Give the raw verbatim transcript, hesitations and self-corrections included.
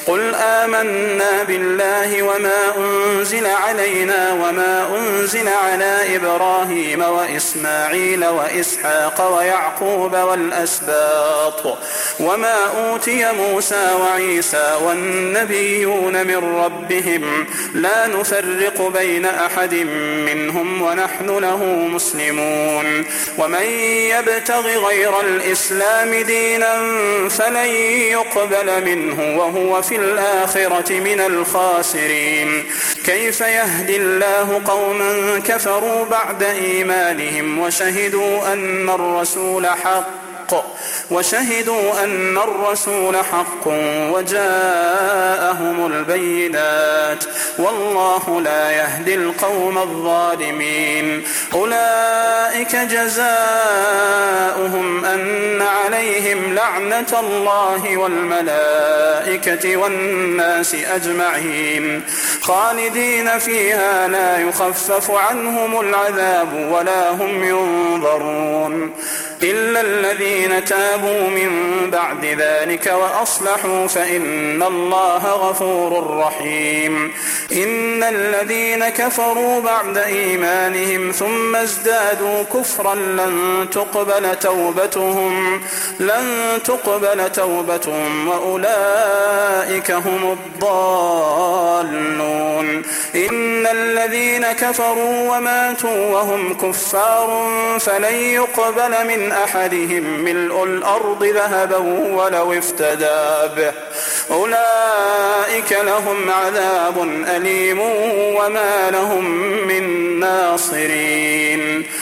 قل آمنا بالله وما أنزل علينا وما أنزل على إبراهيم وإسماعيل وإسحاق ويعقوب والأسباط وما أوتي موسى وعيسى والنبيون من ربهم لا نفرق بين أحد منهم ونحن له مسلمون ومن يبتغ غير الإسلام دينا فلن يقبل منه وهو في الآخرة من الخاسرين كيف يهدي الله قوما كفروا بعد إيمانهم وشهدوا أن الرسول حق وشهدوا أن الرسول حق وجاءهم البينات والله لا يهدي القوم الظالمين أولئك جزاؤهم أن عليهم لعنة الله والملائكة والناس أجمعين خالدين فيها لا يخفف عنهم العذاب ولا هم ينظرون إلا الذين تابوا من بعد ذلك وأصلحوا فإن الله غفور رحيم إن الذين كفروا بعد إيمانهم ثم ازدادوا كفرا لن تقبل توبتهم لن تقبل توبتهم وأولئك هم الضالون إن الذين كفروا وماتوا وهم كفار فلن يقبل من أحدهم ملء الأرض ذهبا ولو افتدى به أولئك لهم عذاب أليم وما لهم من ناصرين